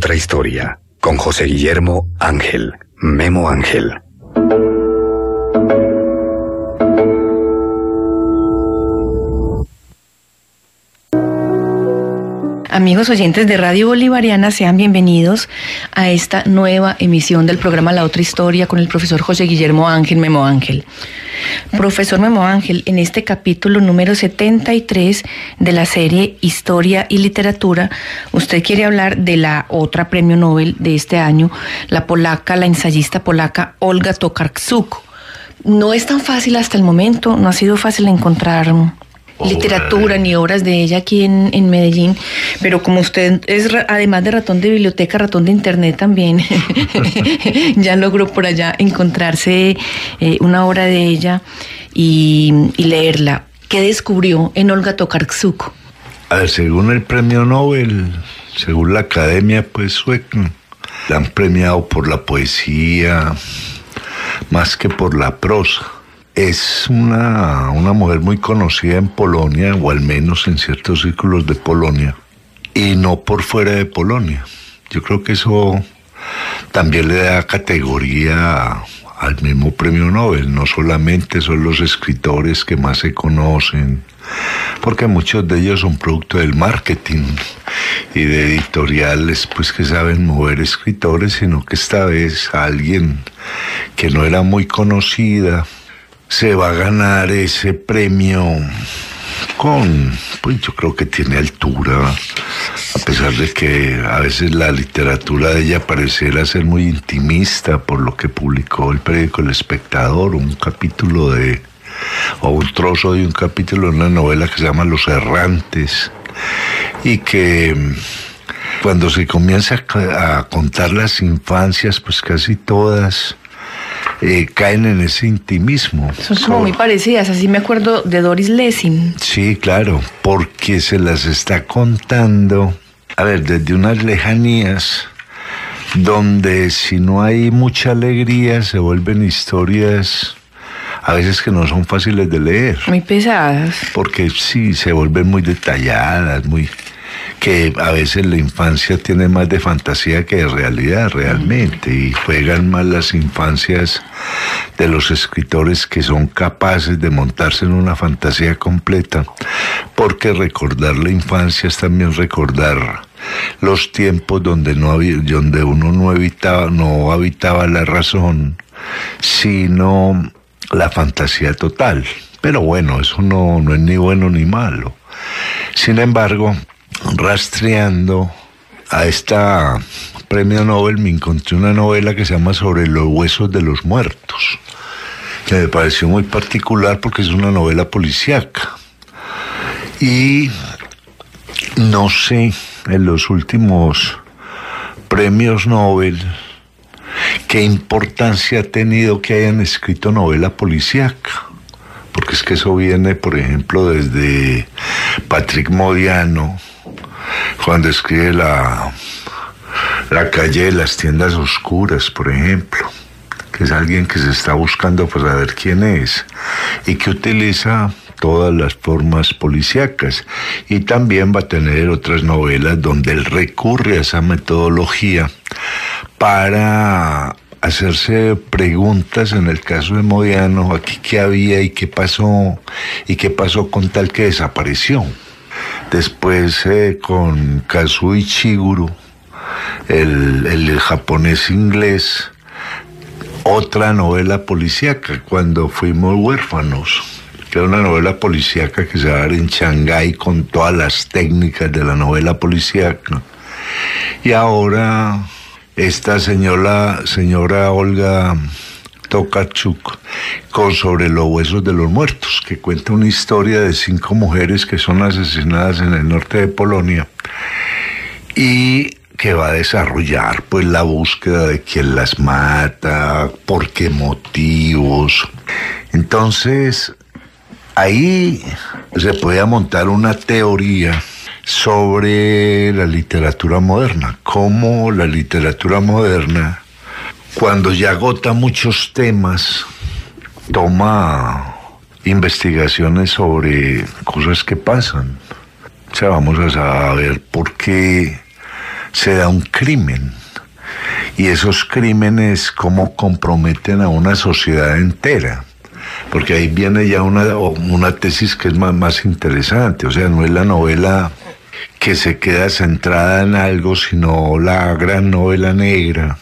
otra historia, con José Guillermo Ángel, Memo Ángel. Amigos oyentes de Radio Bolivariana, sean bienvenidos a esta nueva emisión del programa La Otra Historia con el profesor José Guillermo Ángel, Memo Ángel. Profesor Memo Ángel, en este capítulo número 73 de la serie Historia y Literatura, usted quiere hablar de la otra premio Nobel de este año, la ensayista polaca Olga Tokarczuk. No es tan fácil hasta el momento, no ha sido fácil encontrar literatura ni obras de ella aquí en Medellín, pero como usted es además de ratón de biblioteca, ratón de internet también, ya logró por allá encontrarse una obra de ella y leerla. ¿Qué descubrió en Olga Tokarczuk? A ver, según el premio Nobel, según la academia pues sueca, la han premiado por la poesía más que por la prosa. Es una mujer muy conocida en Polonia, o al menos en ciertos círculos de Polonia, y no por fuera de Polonia. Yo creo que eso también le da categoría al mismo premio Nobel. No solamente son los escritores que más se conocen, porque muchos de ellos son producto del marketing y de editoriales pues que saben mover escritores, sino que esta vez alguien que no era muy conocida se va a ganar ese premio pues yo creo que tiene altura, a pesar de que a veces la literatura de ella pareciera ser muy intimista por lo que publicó el periódico El Espectador, un trozo de un capítulo de una novela que se llama Los Errantes, y que cuando se comienza a contar las infancias, pues casi todas caen en ese intimismo. Son como muy parecidas, así me acuerdo de Doris Lessing. Sí, claro, porque se las está contando, a ver, desde unas lejanías, donde si no hay mucha alegría se vuelven historias a veces que no son fáciles de leer. Muy pesadas. Porque sí, se vuelven muy detalladas, que a veces la infancia tiene más de fantasía que de realidad realmente, y juegan más las infancias de los escritores que son capaces de montarse en una fantasía completa, porque recordar la infancia es también recordar los tiempos donde uno no habitaba la razón, sino la fantasía total. Pero bueno, eso no es ni bueno ni malo. Sin embargo, rastreando a esta premio Nobel me encontré una novela que se llama Sobre los huesos de los muertos, que me pareció muy particular porque es una novela policíaca. Y no sé, en los últimos premios Nobel, qué importancia ha tenido que hayan escrito novela policíaca. Porque es que eso viene, por ejemplo, desde Patrick Modiano, cuando escribe la calle de las tiendas oscuras, por ejemplo, que es alguien que se está buscando para saber quién es, y que utiliza todas las formas policíacas. Y también va a tener otras novelas donde él recurre a esa metodología para hacerse preguntas. En el caso de Modiano, aquí qué había y qué pasó con tal que desapareció. Después con Kazuo Ishiguro, el japonés inglés, otra novela policíaca, Cuando fuimos huérfanos, que era una novela policíaca que se va a dar en Shanghái con todas las técnicas de la novela policíaca. Y ahora esta señora Olga Tokarczuk con Sobre los huesos de los muertos, que cuenta una historia de 5 mujeres que son asesinadas en el norte de Polonia y que va a desarrollar pues la búsqueda de quién las mata, por qué motivos. Entonces ahí se podía montar una teoría sobre la literatura moderna, cómo la literatura moderna, cuando ya agota muchos temas, toma investigaciones sobre cosas que pasan. O sea, vamos a saber por qué se da un crimen. Y esos crímenes cómo comprometen a una sociedad entera. Porque ahí viene ya una tesis que es más interesante. O sea, no es la novela que se queda centrada en algo, sino la gran novela negra,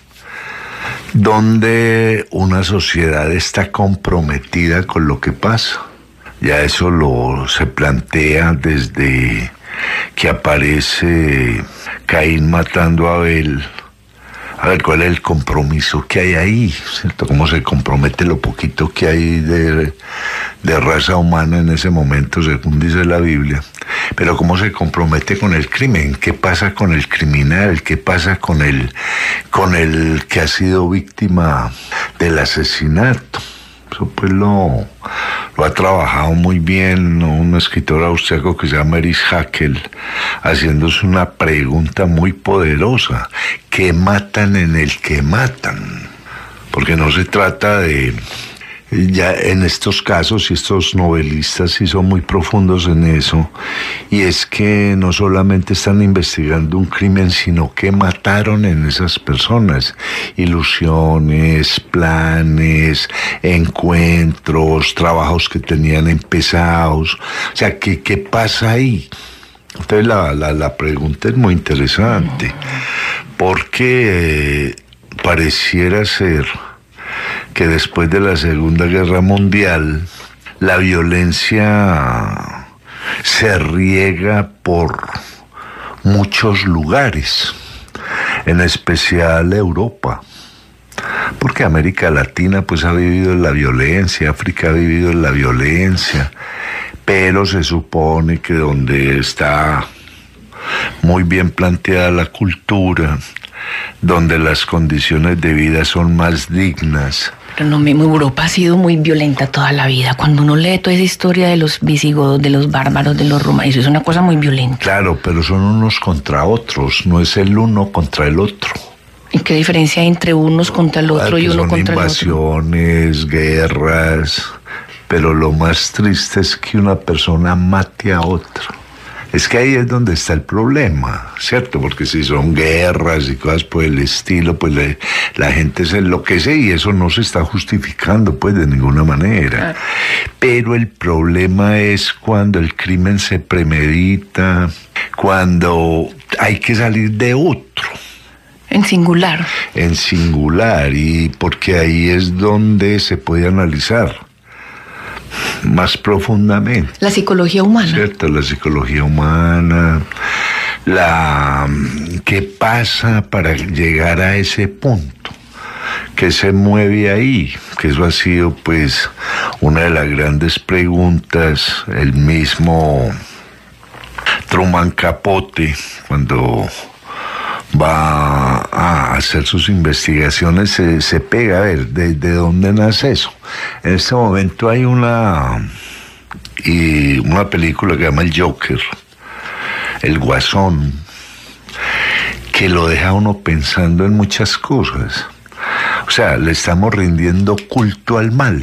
donde una sociedad está comprometida con lo que pasa. Ya eso se plantea desde que aparece Caín matando a Abel. A ver, ¿cuál es el compromiso que hay ahí? ¿Cierto? ¿Cómo se compromete lo poquito que hay de raza humana en ese momento, según dice la Biblia? Pero ¿cómo se compromete con el crimen? ¿Qué pasa con el criminal? ¿Qué pasa con el que ha sido víctima del asesinato? Eso pues lo ha trabajado muy bien un escritor austriaco que se llama Erich Hackel, haciéndose una pregunta muy poderosa: ¿qué matan en el que matan? Porque no se trata de... Ya en estos casos, y estos novelistas sí son muy profundos en eso, y es que no solamente están investigando un crimen, sino que mataron en esas personas ilusiones, planes, encuentros, trabajos que tenían empezados. O sea, ¿qué pasa ahí? Entonces la pregunta es muy interesante, porque pareciera ser que después de la Segunda Guerra Mundial la violencia se riega por muchos lugares, en especial Europa, porque América Latina pues ha vivido en la violencia, África ha vivido en la violencia, pero se supone que donde está muy bien planteada la cultura, donde las condiciones de vida son más dignas. Pero no, Europa ha sido muy violenta toda la vida. Cuando uno lee toda esa historia de los visigodos, de los bárbaros, de los romanos, es una cosa muy violenta. Claro, pero son unos contra otros, no es el uno contra el otro. ¿Y qué diferencia hay entre unos contra el otro y uno contra el otro? Invasiones, guerras, pero lo más triste es que una persona mate a otra. Es que ahí es donde está el problema, ¿cierto? Porque si son guerras y cosas por el estilo, pues la gente se enloquece y eso no se está justificando, pues, de ninguna manera. Pero el problema es cuando el crimen se premedita, cuando hay que salir de otro. En singular. En singular, y porque ahí es donde se puede analizar más profundamente. La psicología humana. ¿Cierto? La psicología humana, ¿qué pasa para llegar a ese punto? ¿Qué se mueve ahí? Que eso ha sido, pues, una de las grandes preguntas. El mismo Truman Capote, cuando va a hacer sus investigaciones, se pega a ver de dónde nace eso. En este momento hay una película que se llama El Joker, El Guasón, que lo deja uno pensando en muchas cosas. O sea, le estamos rindiendo culto al mal.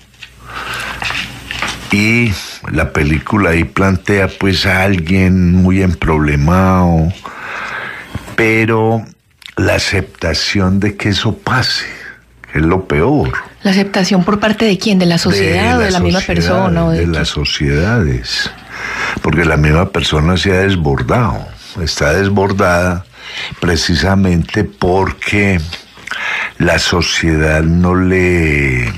Y la película ahí plantea pues a alguien muy emproblemado, pero la aceptación de que eso pase, que es lo peor. ¿La aceptación por parte de quién? ¿De la sociedad o de la misma persona? ¿O de las sociedades. Porque la misma persona se ha desbordado. Está desbordada precisamente porque la sociedad no le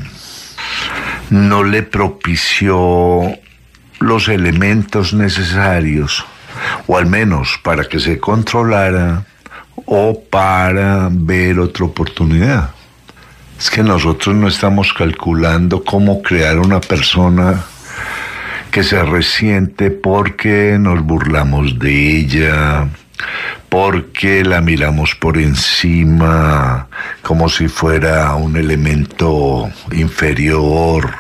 propició los elementos necesarios, o al menos para que se controlara o para ver otra oportunidad. Es que nosotros no estamos calculando cómo crear una persona que se resiente porque nos burlamos de ella, porque la miramos por encima como si fuera un elemento inferior,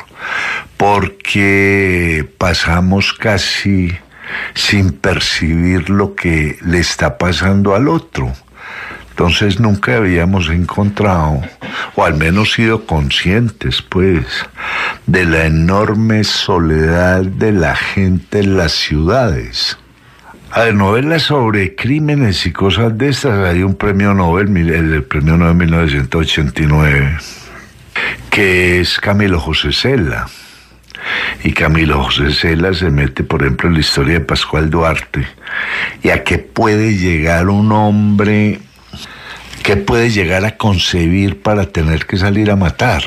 porque pasamos casi sin percibir lo que le está pasando al otro. Entonces nunca habíamos encontrado, o al menos sido conscientes, pues, de la enorme soledad de la gente en las ciudades. A ver, novelas sobre crímenes y cosas de estas, hay un premio Nobel, el premio Nobel 1989, que es Camilo José Cela. Y Camilo José Cela se mete, por ejemplo, en la historia de Pascual Duarte, y a qué puede llegar un hombre, qué puede llegar a concebir para tener que salir a matar.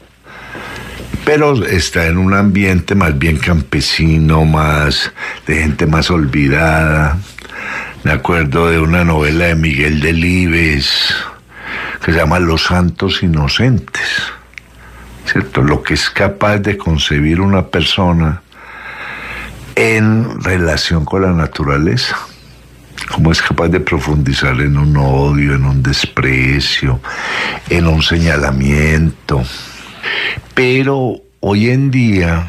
Pero está en un ambiente más bien campesino, más de gente más olvidada. Me acuerdo de una novela de Miguel Delibes que se llama Los Santos Inocentes, ¿cierto? Lo que es capaz de concebir una persona en relación con la naturaleza. Cómo es capaz de profundizar en un odio, en un desprecio, en un señalamiento. Pero hoy en día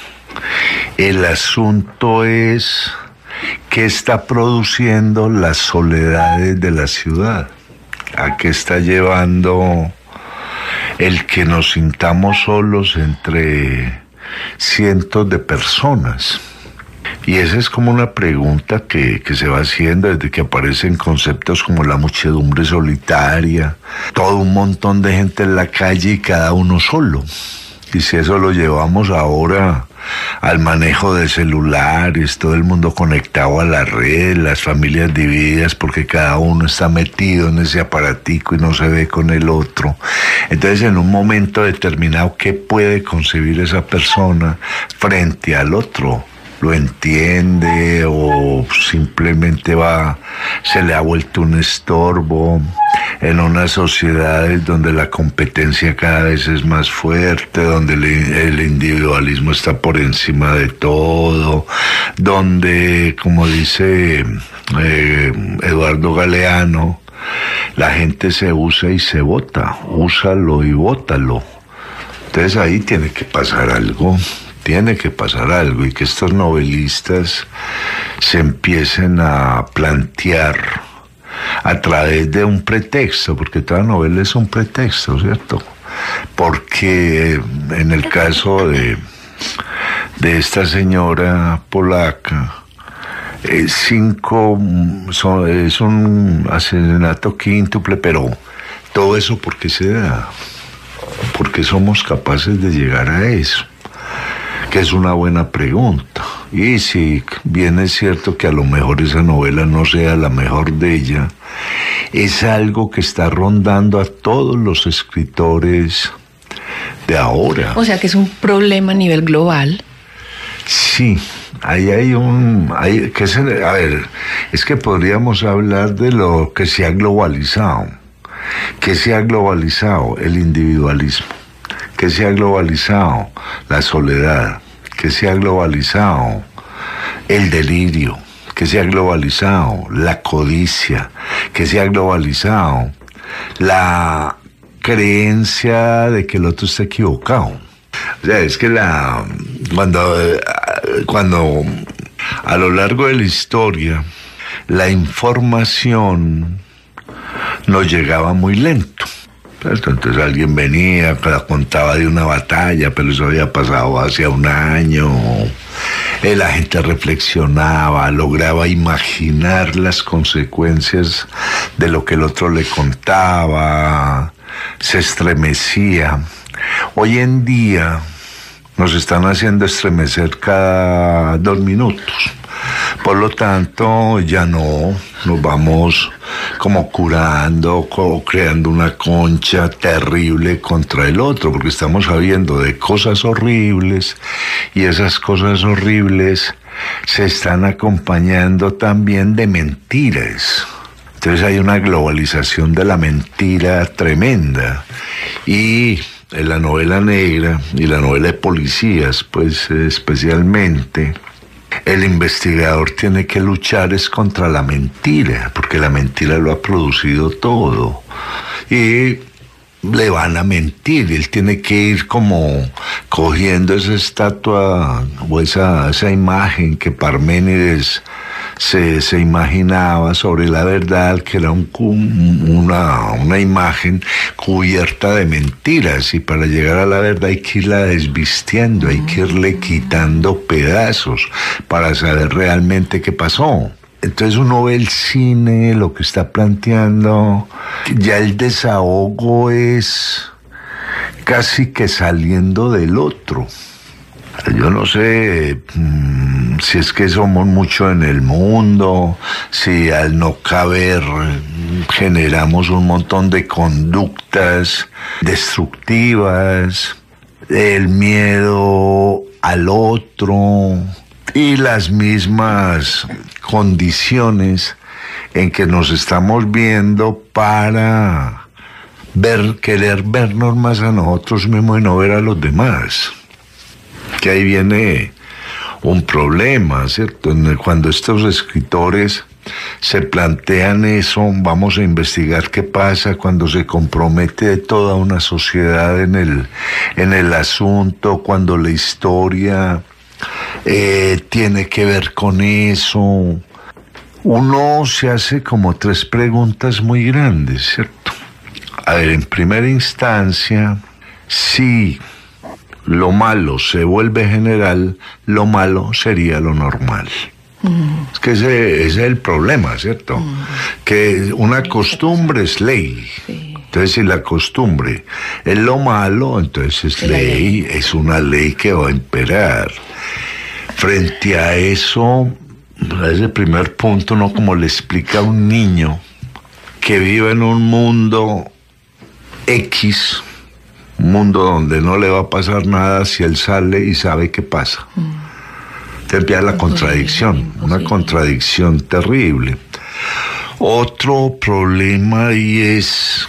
el asunto es qué está produciendo las soledades de la ciudad, a qué está llevando el que nos sintamos solos entre cientos de personas. Y esa es como una pregunta que se va haciendo desde que aparecen conceptos como la muchedumbre solitaria, todo un montón de gente en la calle y cada uno solo. Y si eso lo llevamos ahora al manejo de celulares, todo el mundo conectado a la red, las familias divididas porque cada uno está metido en ese aparatico y no se ve con el otro. Entonces, en un momento determinado, ¿qué puede concebir esa persona frente al otro? ¿Lo entiende o simplemente se le ha vuelto un estorbo en unas sociedades donde la competencia cada vez es más fuerte, donde el individualismo está por encima de todo, donde, como dice Eduardo Galeano, la gente se usa y se vota, úsalo y vótalo? Entonces ahí tiene que pasar algo. Tiene que pasar algo y que estos novelistas se empiecen a plantear a través de un pretexto, porque toda novela es un pretexto, ¿cierto? Porque en el caso de esta señora polaca, es un asesinato quíntuple, pero todo eso ¿por qué se da? Porque somos capaces de llegar a eso, que es una buena pregunta. Y si bien es cierto que a lo mejor esa novela no sea la mejor de ella, es algo que está rondando a todos los escritores de ahora. O sea que es un problema a nivel global. Sí, ahí es que podríamos hablar de lo que se ha globalizado. ¿Qué se ha globalizado? El individualismo. ¿Qué se ha globalizado? La soledad. ¿Qué se ha globalizado? El delirio. ¿Qué se ha globalizado? La codicia. ¿Qué se ha globalizado? La creencia de que el otro está equivocado. O sea, es que cuando a lo largo de la historia la información nos llegaba muy lento. Entonces alguien venía, contaba de una batalla, pero eso había pasado hace un año. La gente reflexionaba, lograba imaginar las consecuencias de lo que el otro le contaba, se estremecía. Hoy en día nos están haciendo estremecer cada 2 minutos. Por lo tanto, ya no nos vamos como curando o creando una concha terrible contra el otro, porque estamos sabiendo de cosas horribles y esas cosas horribles se están acompañando también de mentiras. Entonces hay una globalización de la mentira tremenda. Y en la novela negra y la novela de policías, pues especialmente, el investigador tiene que luchar es contra la mentira, porque la mentira lo ha producido todo. Y le van a mentir, él tiene que ir como cogiendo esa estatua o esa imagen que Parménides se imaginaba sobre la verdad, que era una imagen cubierta de mentiras, y para llegar a la verdad hay que irla desvistiendo, hay que irle quitando pedazos para saber realmente qué pasó. entonces uno ve el cine, lo que está planteando, ya el desahogo es casi que saliendo del otro. Yo no sé si es que somos mucho en el mundo, si al no caber generamos un montón de conductas destructivas, el miedo al otro y las mismas condiciones en que nos estamos viendo para querer vernos más a nosotros mismos y no ver a los demás. Que ahí viene un problema, ¿cierto? Cuando estos escritores se plantean eso, vamos a investigar qué pasa cuando se compromete toda una sociedad en el asunto, cuando la historia tiene que ver con eso. Uno se hace como 3 preguntas muy grandes, ¿cierto? A ver, en primera instancia, si lo malo se vuelve general, lo malo sería lo normal. Es que ese es el problema, ¿cierto? Que una costumbre es ley. Sí. Entonces, si la costumbre es lo malo, entonces es ley, es una ley que va a imperar. Frente a eso, a ese primer punto, ¿no? Como le explica a un niño que vive en un mundo X, un mundo donde no le va a pasar nada si él sale y sabe qué pasa. Te empieza la contradicción, una contradicción terrible. Otro problema ahí es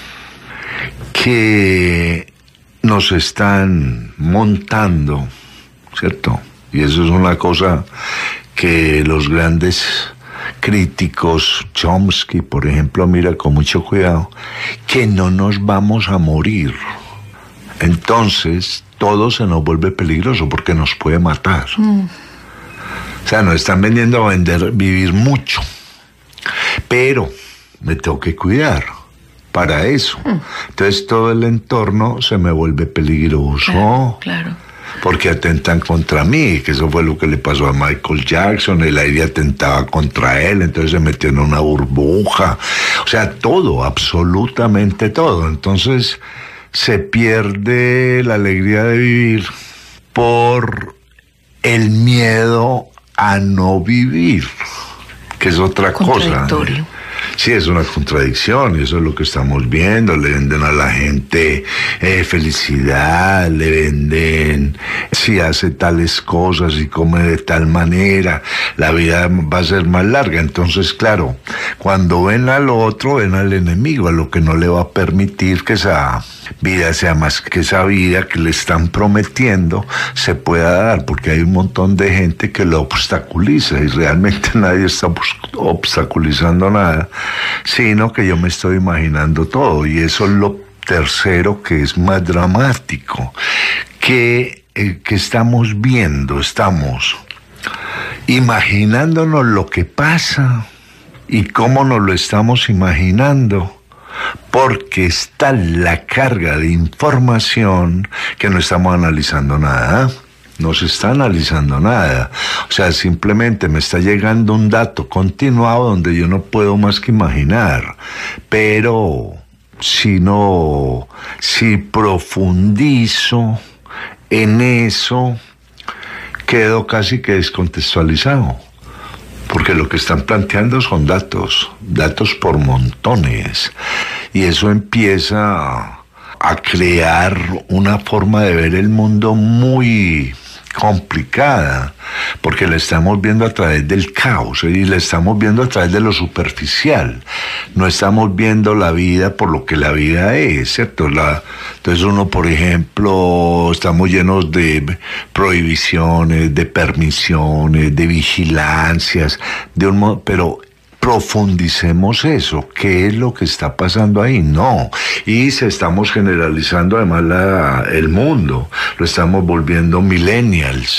que nos están montando, ¿cierto? Y eso es una cosa que los grandes críticos, Chomsky, por ejemplo, mira con mucho cuidado, que no nos vamos a morir. Entonces, todo se nos vuelve peligroso porque nos puede matar. O sea, nos están vendiendo a vivir mucho. Pero me tengo que cuidar para eso. Entonces, todo el entorno se me vuelve peligroso. Claro. Porque atentan contra mí, que eso fue lo que le pasó a Michael Jackson, el aire atentaba contra él, entonces se metió en una burbuja. O sea, todo, absolutamente todo. Entonces, se pierde la alegría de vivir por el miedo a no vivir, que es otra cosa. Sí, es una contradicción, y eso es lo que estamos viendo. Le venden a la gente felicidad, le venden si hace tales cosas y come de tal manera, la vida va a ser más larga. Entonces, claro, cuando ven al otro, ven al enemigo, a lo que no le va a permitir que esa vida sea más que esa vida que le están prometiendo se pueda dar, porque hay un montón de gente que lo obstaculiza y realmente nadie está obstaculizando nada, sino que yo me estoy imaginando todo. Y eso es lo tercero, que es más dramático, que estamos viendo, estamos imaginándonos lo que pasa y cómo nos lo estamos imaginando, porque está la carga de información que no estamos analizando nada. No se está analizando nada. O sea, simplemente me está llegando un dato continuado donde yo no puedo más que imaginar. Pero si profundizo en eso, quedo casi que descontextualizado. Porque lo que están planteando son datos por montones. Y eso empieza a crear una forma de ver el mundo muy complicada, porque la estamos viendo a través del caos y la estamos viendo a través de lo superficial. No estamos viendo la vida por lo que la vida es, ¿cierto? Entonces uno, por ejemplo, estamos llenos de prohibiciones, de permisiones, de vigilancias, pero profundicemos eso. ¿Qué es lo que está pasando ahí? No. Y estamos generalizando además el mundo. Lo estamos volviendo millennials.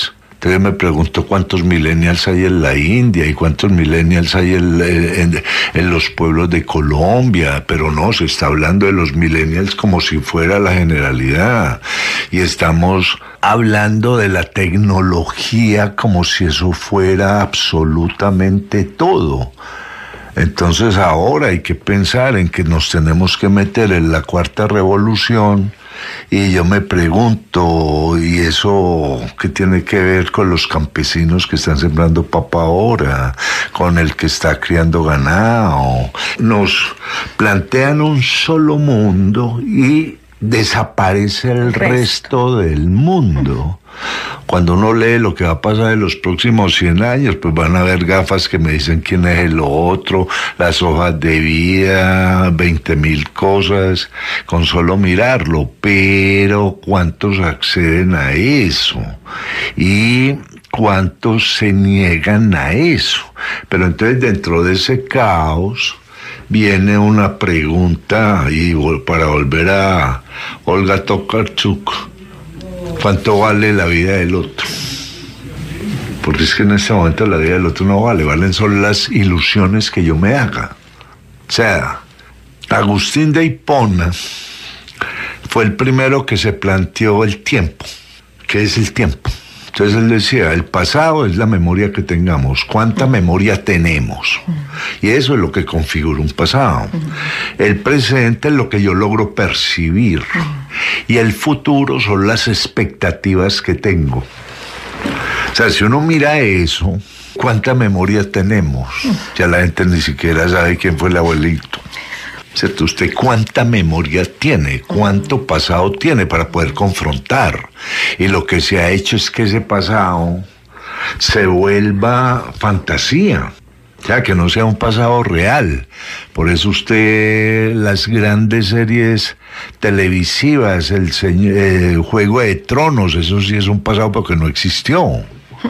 Entonces me pregunto cuántos millennials hay en la India y cuántos millennials hay en los pueblos de Colombia, pero no, se está hablando de los millennials como si fuera la generalidad, y estamos hablando de la tecnología como si eso fuera absolutamente todo. Entonces ahora hay que pensar en que nos tenemos que meter en la cuarta revolución. Y yo me pregunto, ¿y eso qué tiene que ver con los campesinos que están sembrando papa ahora? ¿Con el que está criando ganado? Nos plantean un solo mundo y desaparece el resto del mundo. Cuando uno lee lo que va a pasar en los próximos 100 años, pues van a haber gafas que me dicen quién es el otro, las hojas de vida, 20.000 cosas, con solo mirarlo. Pero ¿cuántos acceden a eso? Y ¿cuántos se niegan a eso? Pero entonces dentro de ese caos viene una pregunta, y para volver a Olga Tokarczuk, ¿cuánto vale la vida del otro? Porque es que en este momento la vida del otro no vale, valen solo las ilusiones que yo me haga. O sea, Agustín de Hipona fue el primero que se planteó el tiempo. ¿Qué es el tiempo? Entonces él decía, el pasado es la memoria que tengamos. ¿Cuánta memoria tenemos? Y eso es lo que configura un pasado. El presente es lo que yo logro percibir. Y el futuro son las expectativas que tengo. O sea, si uno mira eso, ¿cuánta memoria tenemos? Ya la gente ni siquiera sabe quién fue el abuelito. ¿Cierto? ¿Usted cuánta memoria tiene? ¿Cuánto pasado tiene para poder confrontar? Y lo que se ha hecho es que ese pasado se vuelva fantasía. O sea, que no sea un pasado real. Por eso usted, las grandes series televisivas, el Juego de Tronos, eso sí es un pasado porque no existió.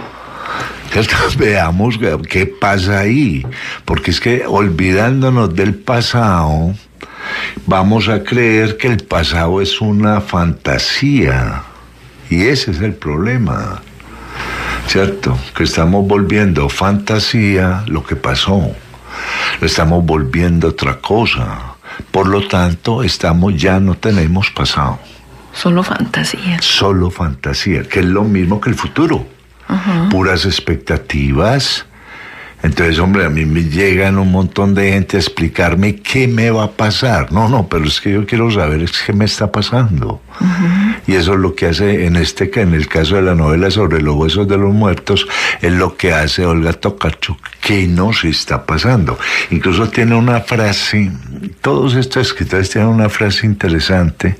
Entonces, veamos qué pasa ahí, porque es que olvidándonos del pasado, vamos a creer que el pasado es una fantasía, y ese es el problema, ¿cierto? Que estamos volviendo fantasía lo que pasó, lo estamos volviendo otra cosa, por lo tanto, ya no tenemos pasado. Solo fantasía. Solo fantasía, que es lo mismo que el futuro. Puras expectativas. Entonces, hombre, a mí me llegan un montón de gente a explicarme qué me va a pasar. No, pero es que yo quiero saber es qué me está pasando. Y eso es lo que hace en el caso de la novela sobre los huesos de los muertos, es lo que hace Olga Tokarczuk. ¿Qué nos está pasando? Incluso tiene una frase, todos estos escritores tienen una frase interesante.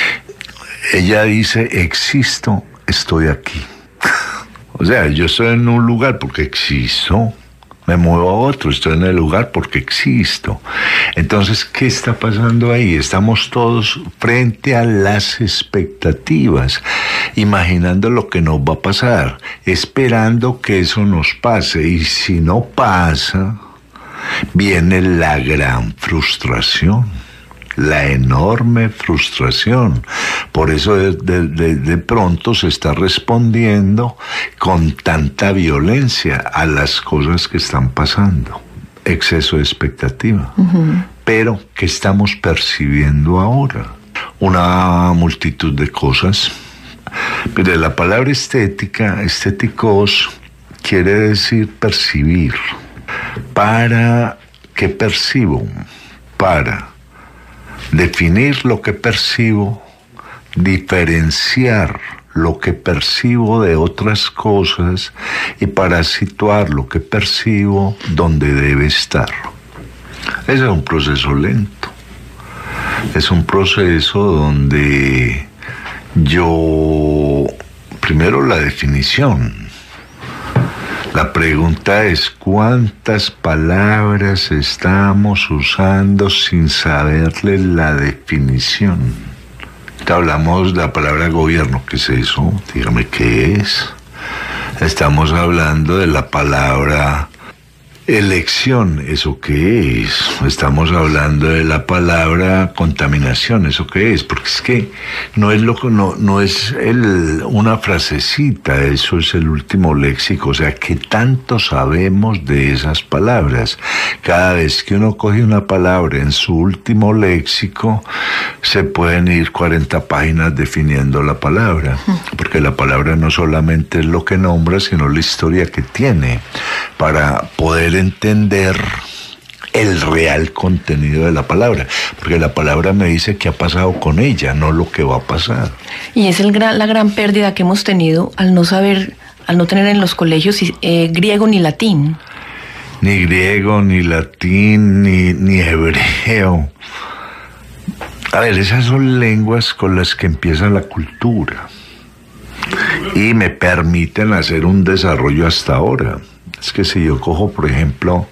Ella dice, existo, estoy aquí. O sea, yo estoy en un lugar porque existo, me muevo a otro, estoy en el lugar porque existo. Entonces, ¿qué está pasando ahí? Estamos todos frente a las expectativas, imaginando lo que nos va a pasar, esperando que eso nos pase. Y si no pasa, viene la gran frustración. La enorme frustración. Por eso de pronto se está respondiendo con tanta violencia a las cosas que están pasando. Exceso de expectativa. Pero, ¿qué estamos percibiendo ahora? Una multitud de cosas. Pero la palabra estética, estéticos, quiere decir percibir. ¿Para qué percibo? Para definir lo que percibo, diferenciar lo que percibo de otras cosas y para situar lo que percibo donde debe estar. Ese es un proceso lento. Es un proceso donde primero la definición. La pregunta es, ¿cuántas palabras estamos usando sin saberle la definición? Hablamos de la palabra gobierno, ¿qué es eso? Dígame, ¿qué es? Estamos hablando de la palabra Elección, ¿eso qué es? Estamos hablando de la palabra contaminación, ¿eso qué es? Porque es que no es una frasecita, eso es el último léxico, o sea, ¿qué tanto sabemos de esas palabras? Cada vez que uno coge una palabra en su último léxico, se pueden ir 40 páginas definiendo la palabra, porque la palabra no solamente es lo que nombra, sino la historia que tiene, para poder entender el real contenido de la palabra, porque la palabra me dice qué ha pasado con ella, no lo que va a pasar. Y es la gran pérdida que hemos tenido al no tener en los colegios griego ni latín. Ni griego, ni latín, ni hebreo. A ver, esas son lenguas con las que empieza la cultura y me permiten hacer un desarrollo hasta ahora. Es que si yo cojo, por ejemplo,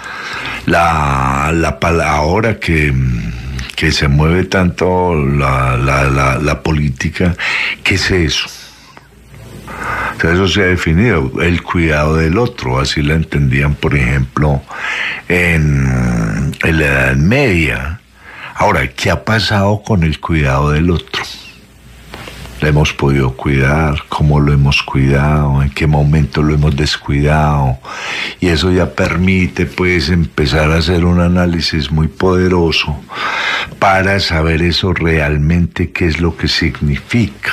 la palabra ahora que se mueve tanto la política, ¿qué es eso? O sea, eso se ha definido, el cuidado del otro, así la entendían, por ejemplo, en la Edad Media. Ahora, ¿qué ha pasado con el cuidado del otro? ¿La hemos podido cuidar? ¿Cómo lo hemos cuidado? ¿En qué momento lo hemos descuidado? Y eso ya permite, pues, empezar a hacer un análisis muy poderoso para saber eso realmente qué es lo que significa.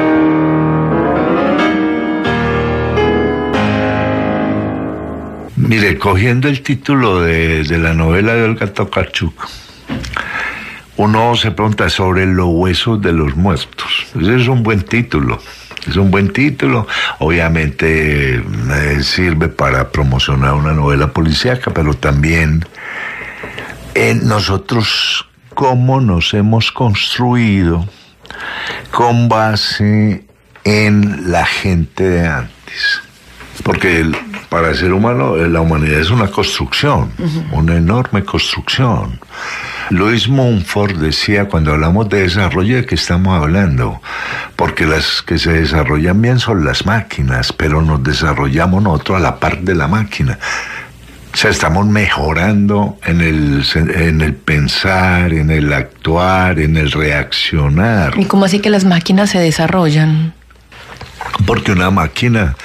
Mire, cogiendo el título de la novela de Olga Tokarczuk, uno se pregunta sobre los huesos de los muertos. Ese es un buen título. Es un buen título. Obviamente sirve para promocionar una novela policíaca, pero también nosotros cómo nos hemos construido con base en la gente de antes. Porque para el ser humano la humanidad es una construcción, una enorme construcción. Louis Mumford decía, cuando hablamos de desarrollo, ¿de qué estamos hablando? Porque las que se desarrollan bien son las máquinas, pero nos desarrollamos nosotros a la par de la máquina. O sea, estamos mejorando en el pensar, en el actuar, en el reaccionar. ¿Y cómo así que las máquinas se desarrollan? Porque una máquina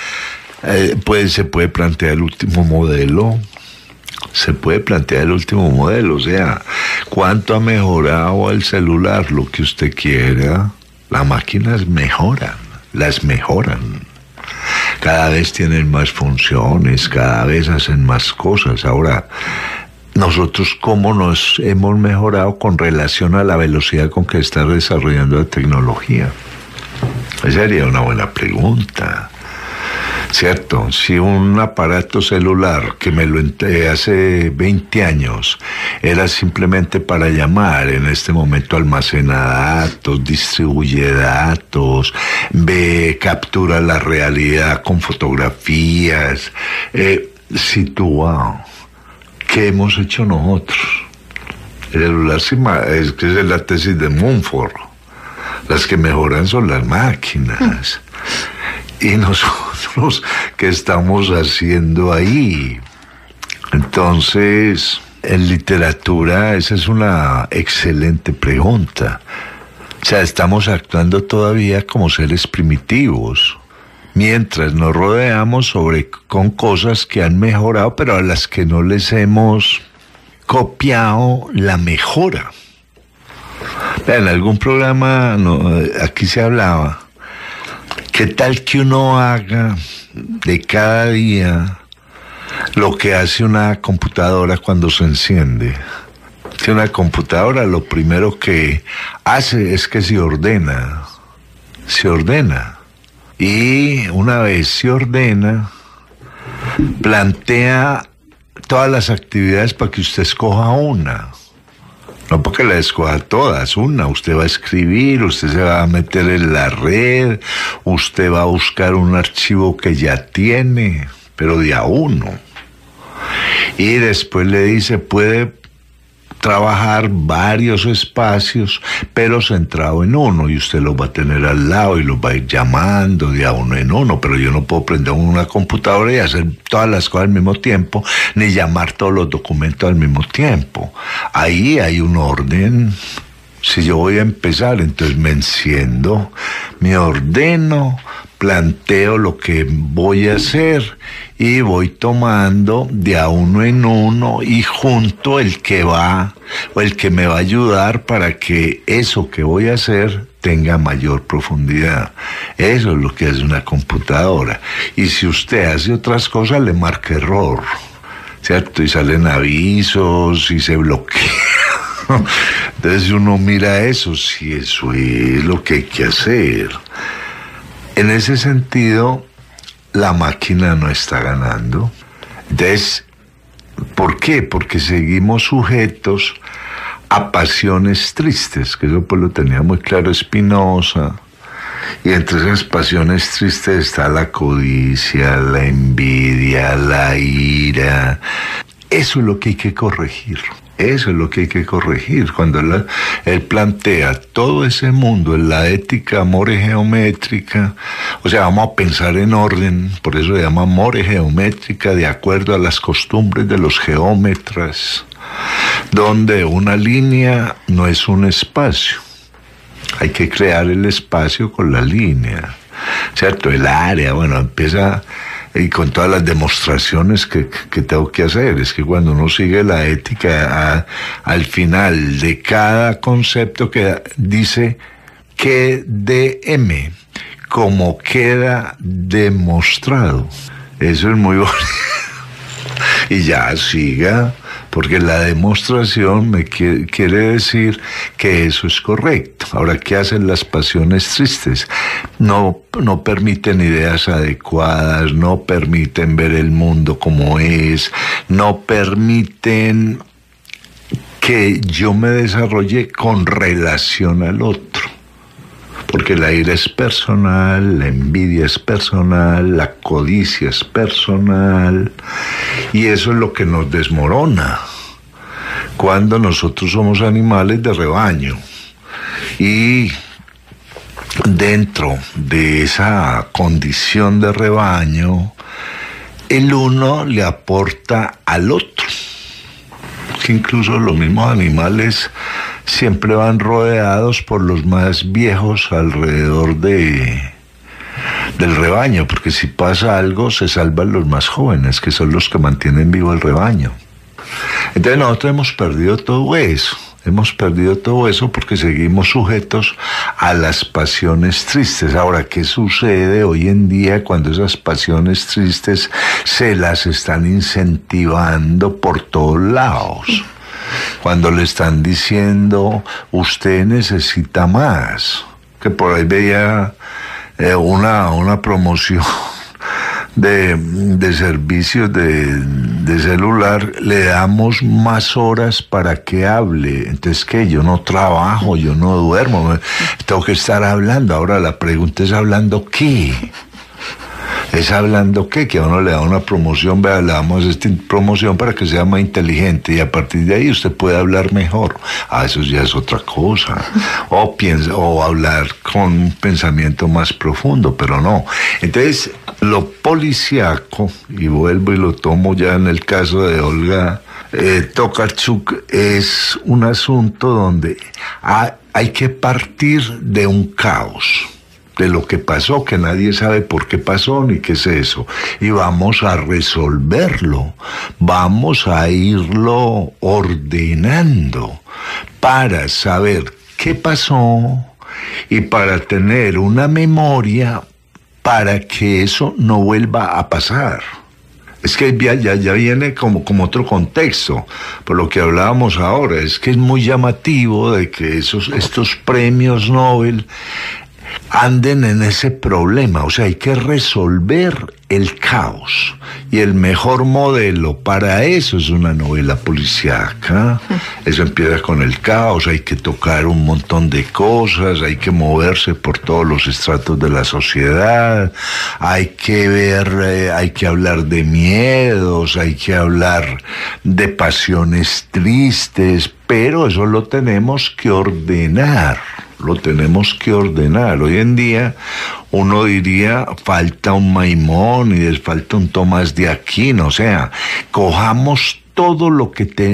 se puede plantear el último modelo. Se puede plantear el último modelo, o sea, cuánto ha mejorado el celular, lo que usted quiera, las máquinas mejoran, las mejoran. Cada vez tienen más funciones, cada vez hacen más cosas. Ahora, nosotros cómo nos hemos mejorado con relación a la velocidad con que está desarrollando la tecnología. Esa sería una buena pregunta. Cierto, si un aparato celular que me lo hace 20 años era simplemente para llamar, en este momento almacena datos, distribuye datos, captura la realidad con fotografías, sitúa. ¿Qué hemos hecho nosotros? El celular es que es la tesis de Mumford. Las que mejoran son las máquinas. Y nosotros, ¿qué estamos haciendo ahí? Entonces, en literatura, esa es una excelente pregunta. O sea, estamos actuando todavía como seres primitivos, mientras nos rodeamos con cosas que han mejorado, pero a las que no les hemos copiado la mejora. En algún programa, aquí se hablaba, ¿qué tal que uno haga de cada día lo que hace una computadora cuando se enciende? Si una computadora lo primero que hace es que se ordena. Y una vez se ordena, plantea todas las actividades para que usted escoja una. No porque la escoja todas, una. Usted va a escribir, usted se va a meter en la red, usted va a buscar un archivo que ya tiene, pero de a uno. Y después le dice, puede trabajar varios espacios, pero centrado en uno, y usted los va a tener al lado y los va a ir llamando de a uno en uno, pero yo no puedo prender una computadora y hacer todas las cosas al mismo tiempo, ni llamar todos los documentos al mismo tiempo. Ahí hay un orden. Si yo voy a empezar, entonces me enciendo, me ordeno, planteo lo que voy a hacer y voy tomando de a uno en uno y junto el que va o el que me va a ayudar para que eso que voy a hacer tenga mayor profundidad. Eso es lo que hace una computadora. Y si usted hace otras cosas, le marca error, ¿cierto? Y salen avisos y se bloquea. Entonces uno mira eso, si eso es lo que hay que hacer. En ese sentido, la máquina no está ganando. Entonces, ¿por qué? Porque seguimos sujetos a pasiones tristes, que eso pues lo tenía muy claro Spinoza. Y entre esas pasiones tristes está la codicia, la envidia, la ira. Eso es lo que hay que corregir. Eso es lo que hay que corregir. Cuando él plantea todo ese mundo en la ética more geométrica, o sea, vamos a pensar en orden, por eso se llama more geométrica, de acuerdo a las costumbres de los geómetras, donde una línea no es un espacio. Hay que crear el espacio con la línea, ¿cierto? El área, bueno, empieza... Y con todas las demostraciones que tengo que hacer, es que cuando uno sigue la ética, al final de cada concepto que dice que de M, como queda demostrado. Eso es muy bonito. Y ya siga, porque la demostración me quiere decir que eso es correcto. Ahora, ¿qué hacen las pasiones tristes? No permiten ideas adecuadas, no permiten ver el mundo como es, no permiten que yo me desarrolle con relación al otro. Porque la ira es personal, la envidia es personal, la codicia es personal, y eso es lo que nos desmorona cuando nosotros somos animales de rebaño. Y dentro de esa condición de rebaño, el uno le aporta al otro. Que incluso los mismos animales siempre van rodeados por los más viejos alrededor del rebaño, porque si pasa algo se salvan los más jóvenes, que son los que mantienen vivo el rebaño. Entonces nosotros hemos perdido todo eso porque seguimos sujetos a las pasiones tristes. Ahora, ¿qué sucede hoy en día cuando esas pasiones tristes se las están incentivando por todos lados? Cuando le están diciendo, usted necesita más. Que por ahí veía una promoción de servicios de celular, le damos más horas para que hable. Entonces, ¿qué? Yo no trabajo, yo no duermo, tengo que estar hablando. Ahora la pregunta es, ¿hablando qué? ¿Es hablando qué? Que a uno le da una promoción, vea, le damos esta promoción para que sea más inteligente y a partir de ahí usted puede hablar mejor. Eso ya es otra cosa. O hablar con un pensamiento más profundo, pero no. Entonces, lo policíaco, y vuelvo y lo tomo ya en el caso de Olga Tokarczuk, es un asunto donde hay que partir de un caos, de lo que pasó, que nadie sabe por qué pasó ni qué es eso, y vamos a resolverlo, vamos a irlo ordenando para saber qué pasó y para tener una memoria para que eso no vuelva a pasar. Es que ya viene como otro contexto, por lo que hablábamos ahora. Es que es muy llamativo de que estos premios Nobel anden en ese problema. O sea, hay que resolver el caos. Y el mejor modelo para eso es una novela policíaca. Eso empieza con el caos, hay que tocar un montón de cosas, hay que moverse por todos los estratos de la sociedad, hay que ver, hay que hablar de miedos, hay que hablar de pasiones tristes, pero eso lo tenemos que ordenar. Lo tenemos que ordenar. Hoy en día uno diría falta un Maimónides, falta un Tomás de Aquino. O sea, cojamos todo lo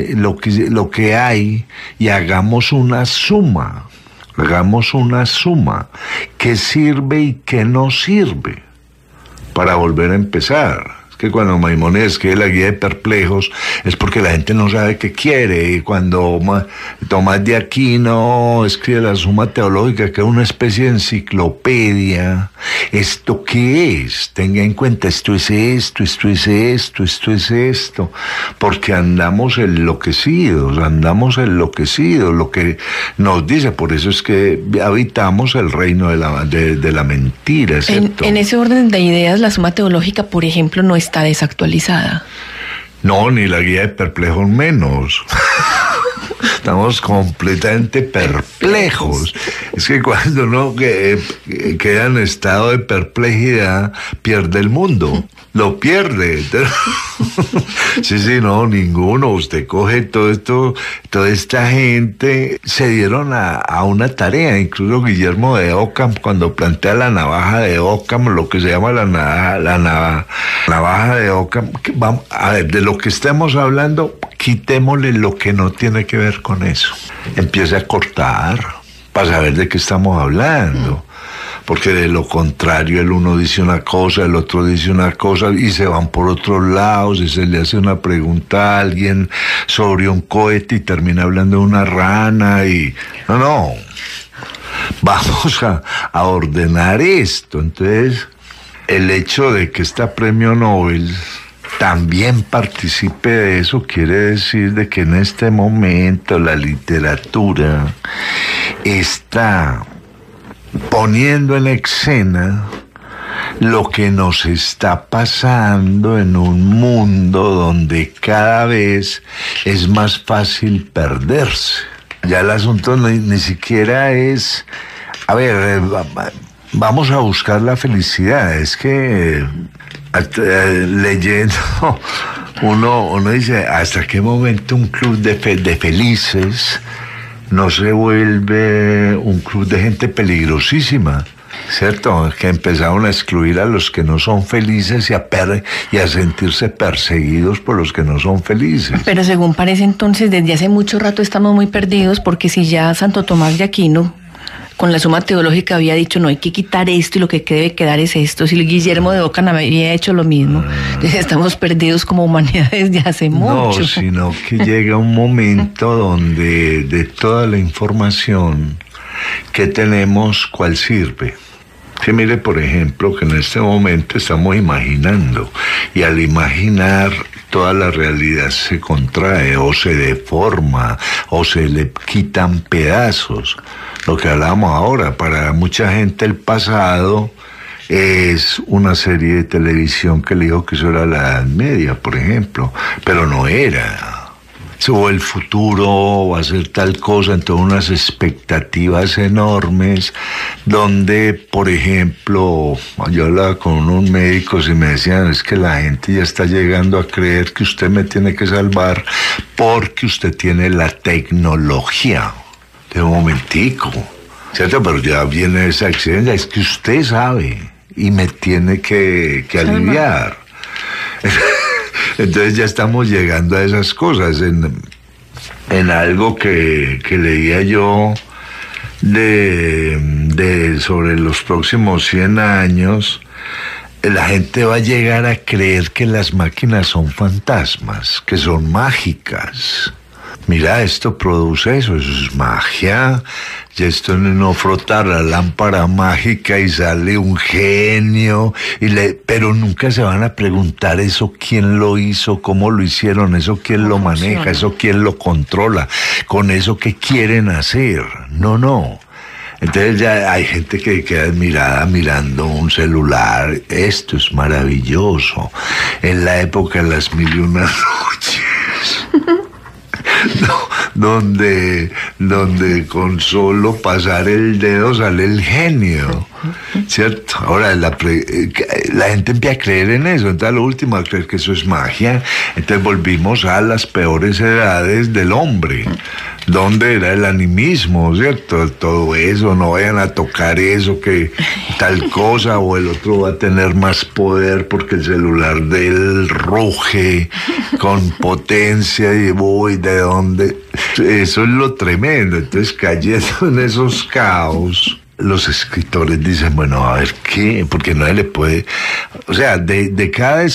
que hay y hagamos una suma. Hagamos una suma. ¿Qué sirve y qué no sirve? Para volver a empezar. Que cuando Maimónides escribe la Guía de Perplejos es porque la gente no sabe qué quiere, y cuando Tomás de Aquino escribe la Suma Teológica, que es una especie de enciclopedia, ¿esto qué es? Tenga en cuenta, esto es esto, esto es esto, esto es esto, porque andamos enloquecidos, lo que nos dice. Por eso es que habitamos el reino de la mentira, ¿cierto? En ese orden de ideas, la Suma Teológica, por ejemplo, no está desactualizada. No, ni la Guía de Perplejos menos. Estamos completamente perplejos. Es que cuando uno queda en estado de perplejidad, pierde el mundo. Lo pierde. Sí, no, ninguno. Usted coge todo esto, toda esta gente se dieron a una tarea. Incluso Guillermo de Ockham, cuando plantea la navaja de Ockham, lo que se llama la navaja de Ockham, a ver, de lo que estamos hablando, quitémosle lo que no tiene que ver con eso. Empiece a cortar para saber de qué estamos hablando. Porque de lo contrario, el uno dice una cosa, el otro dice una cosa, y se van por otros lados, y se le hace una pregunta a alguien sobre un cohete y termina hablando de una rana, y... No. Vamos a ordenar esto. Entonces, el hecho de que este premio Nobel también participe de eso quiere decir de que en este momento la literatura está poniendo en escena lo que nos está pasando en un mundo donde cada vez es más fácil perderse. Ya el asunto ni siquiera es, a ver, vamos a buscar la felicidad. Es que leyendo uno dice, ¿hasta qué momento un club de felices no se vuelve un club de gente peligrosísima? ¿Cierto? Que empezaron a excluir a los que no son felices y a sentirse perseguidos por los que no son felices. Pero según parece entonces, desde hace mucho rato estamos muy perdidos, porque si ya Santo Tomás de Aquino con la Suma Teológica había dicho no hay que quitar esto y lo que debe quedar es esto, si Guillermo de Ockham había hecho lo mismo, entonces estamos perdidos como humanidad desde hace mucho. No, sino que llega un momento donde de toda la información que tenemos, ¿cuál sirve? Sí, mire, por ejemplo, que en este momento estamos imaginando, y al imaginar toda la realidad se contrae o se deforma o se le quitan pedazos. Lo que hablábamos ahora, para mucha gente el pasado es una serie de televisión que le dijo que eso era la Edad Media, por ejemplo, pero no era. O el futuro va a ser tal cosa, entonces unas expectativas enormes, donde, por ejemplo, yo hablaba con unos médicos y me decían, es que la gente ya está llegando a creer que usted me tiene que salvar porque usted tiene la tecnología. De un momentico, ¿cierto? Pero ya viene esa accidente, es que usted sabe y me tiene que aliviar. Entonces ya estamos llegando a esas cosas. En algo que leía yo sobre los próximos 100 años, la gente va a llegar a creer que las máquinas son fantasmas, que son mágicas. Mira, esto produce eso es magia. Y esto es no frotar la lámpara mágica y sale un genio. Pero nunca se van a preguntar eso quién lo hizo, cómo lo hicieron, eso quién lo maneja, eso quién lo controla, con eso qué quieren hacer. No. Entonces ya hay gente que queda admirada mirando un celular. Esto es maravilloso. En la época de las 1001 noches. Donde con solo pasar el dedo sale el genio, ¿cierto? Ahora la gente empieza a creer en eso, entonces a lo último a creer que eso es magia, entonces volvimos a las peores edades del hombre, donde era el animismo, ¿cierto? Todo eso, no vayan a tocar eso, que tal cosa, o el otro va a tener más poder porque el celular de él ruge con potencia y voy de dónde. Eso es lo tremendo. Entonces, cayendo en esos caos, los escritores dicen, bueno, a ver qué, porque no le puede, o sea, de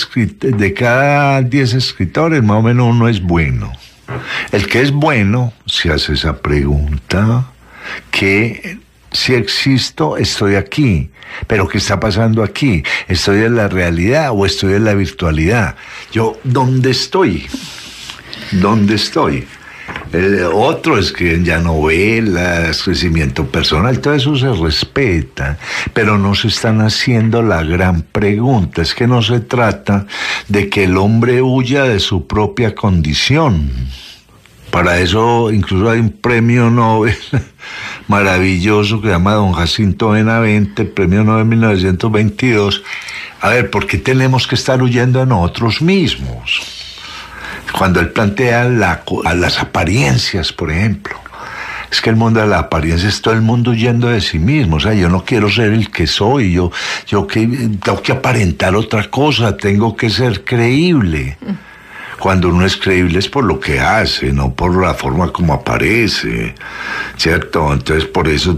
cada 10 escritores, más o menos uno es bueno. El que es bueno se hace esa pregunta, que si existo, estoy aquí, pero ¿qué está pasando aquí? ¿Estoy en la realidad o estoy en la virtualidad? Yo, ¿dónde estoy? ¿Dónde estoy? El otro escriben ya novelas, crecimiento personal, todo eso se respeta, pero no se están haciendo la gran pregunta. Es que no se trata de que el hombre huya de su propia condición. Para eso incluso hay un premio Nobel maravilloso que se llama Don Jacinto Benavente, el premio Nobel 1922. A ver, ¿por qué tenemos que estar huyendo de nosotros mismos? Cuando él plantea a las apariencias, por ejemplo, es que el mundo de la apariencia es todo el mundo huyendo de sí mismo. O sea, yo no quiero ser el que soy, yo tengo que aparentar otra cosa, tengo que ser creíble. Cuando uno es creíble es por lo que hace, no por la forma como aparece, ¿cierto? Entonces por eso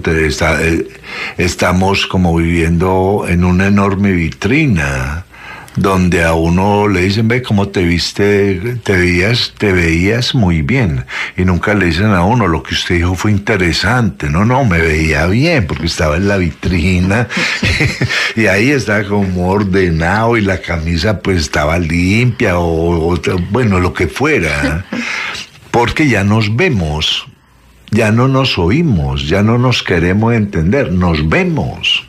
estamos como viviendo en una enorme vitrina, donde a uno le dicen, ve cómo te viste, te veías muy bien, y nunca le dicen a uno, lo que usted dijo fue interesante. No, me veía bien porque estaba en la vitrina y ahí estaba como ordenado y la camisa pues estaba limpia o bueno, lo que fuera, porque ya nos vemos, ya no nos oímos, ya no nos queremos entender, nos vemos.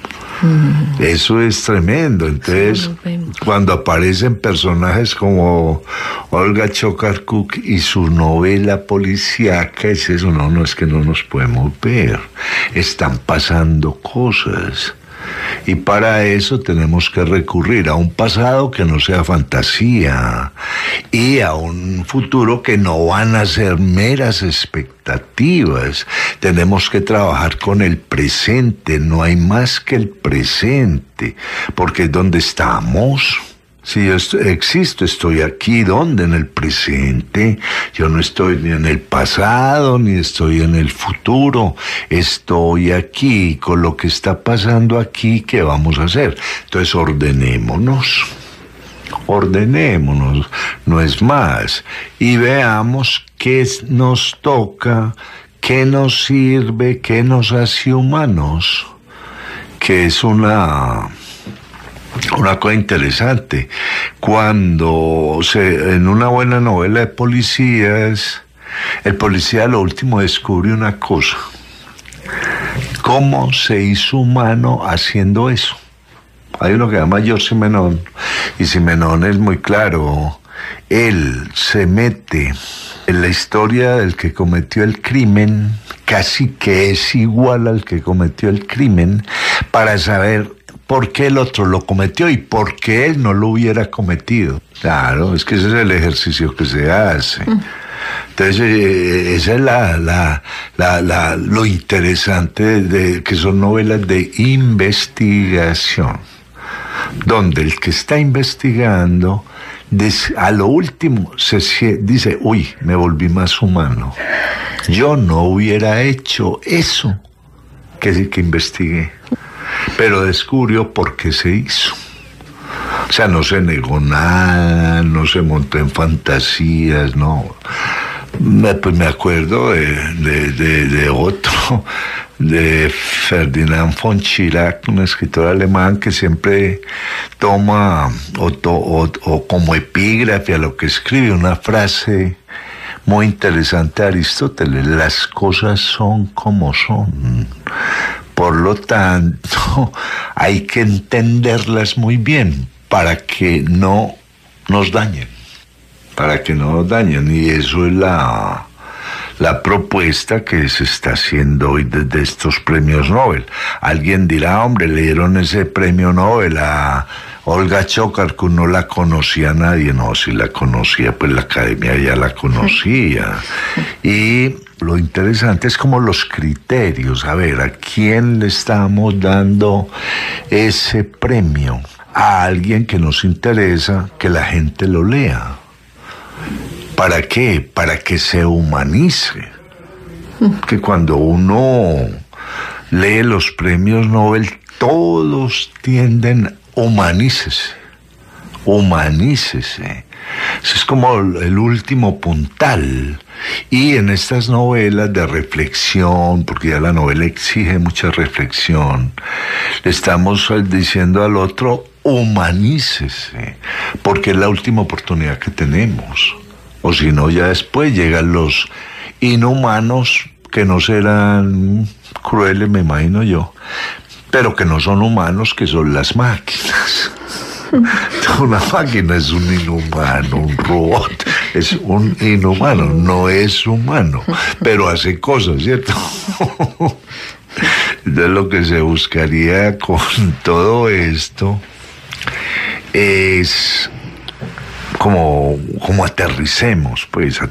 Eso es tremendo. Entonces, cuando aparecen personajes como Olga Chocarcuk y su novela policíaca, es eso, no es que no nos podemos ver, están pasando cosas. Y para eso tenemos que recurrir a un pasado que no sea fantasía y a un futuro que no van a ser meras expectativas. Tenemos que trabajar con el presente, no hay más que el presente, porque es donde estamos. Si yo existo, estoy aquí, ¿dónde? En el presente. Yo no estoy ni en el pasado, ni estoy en el futuro. Estoy aquí, con lo que está pasando aquí, ¿qué vamos a hacer? Entonces ordenémonos, no es más. Y veamos qué nos toca, qué nos sirve, qué nos hace humanos, que es una cosa interesante. Cuando en una buena novela de policías, el policía a lo último descubre una cosa: cómo se hizo humano haciendo eso. Hay uno que se llama George Simenon, y Simenon es muy claro. Él se mete en la historia del que cometió el crimen, casi que es igual al que cometió el crimen, para saber por qué el otro lo cometió y por qué él no lo hubiera cometido. Claro, es que ese es el ejercicio que se hace. Entonces, esa es lo interesante de que son novelas de investigación, donde el que está investigando, a lo último dice, uy, me volví más humano. Yo no hubiera hecho eso que investigué, pero descubrió por qué se hizo. O sea, no se negó nada, no se montó en fantasías, no. Pues me acuerdo de otro, de Ferdinand von Schirach, un escritor alemán que siempre toma o como epígrafe a lo que escribe una frase muy interesante de Aristóteles: las cosas son como son. Por lo tanto, hay que entenderlas muy bien para que no nos dañen. Y eso es la propuesta que se está haciendo hoy desde estos premios Nobel. Alguien dirá, hombre, le dieron ese premio Nobel a Olga Chocarcuk, no la conocía nadie. No, si la conocía, pues la academia ya la conocía. Y lo interesante es como los criterios, a ver, ¿a quién le estamos dando ese premio? A alguien que nos interesa que la gente lo lea. ¿Para qué? Para que se humanice. Que cuando uno lee los premios Nobel, todos tienden a humanícese. Eso es como el último puntal. Y en estas novelas de reflexión, porque ya la novela exige mucha reflexión, le estamos diciendo al otro, humanícese, porque es la última oportunidad que tenemos. O si no, ya después llegan los inhumanos, que no serán crueles, me imagino yo, pero que no son humanos, que son las máquinas. Una máquina es un inhumano, un robot es un inhumano, no es humano, pero hace cosas, ¿cierto? Entonces lo que se buscaría con todo esto es como aterricemos,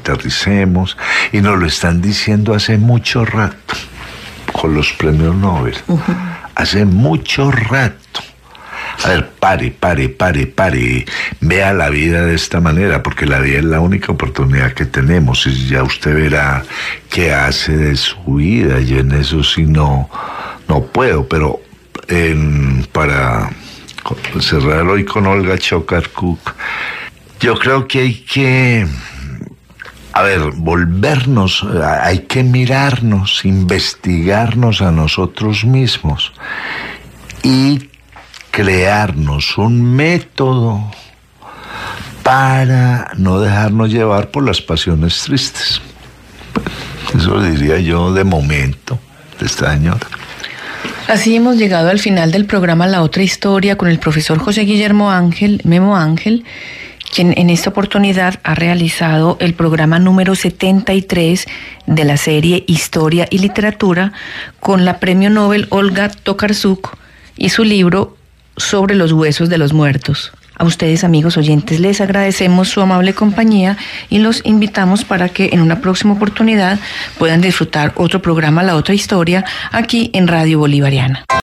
y nos lo están diciendo hace mucho rato con los premios Nobel. Hace mucho rato. A ver, pare, vea la vida de esta manera, porque la vida es la única oportunidad que tenemos, y ya usted verá qué hace de su vida. Yo en eso sí no puedo, pero para cerrar hoy con Olga Chocarcuk, yo creo que hay que, volvernos, hay que mirarnos, investigarnos a nosotros mismos y crearnos un método para no dejarnos llevar por las pasiones tristes. Eso diría yo de momento, de esta señora. Así hemos llegado al final del programa La Otra Historia con el profesor José Guillermo Ángel, Memo Ángel, quien en esta oportunidad ha realizado el programa número 73 de la serie Historia y Literatura con la premio Nobel Olga Tokarczuk y su libro Sobre los huesos de los muertos. A ustedes, amigos oyentes, les agradecemos su amable compañía y los invitamos para que en una próxima oportunidad puedan disfrutar otro programa, La Otra Historia, aquí en Radio Bolivariana.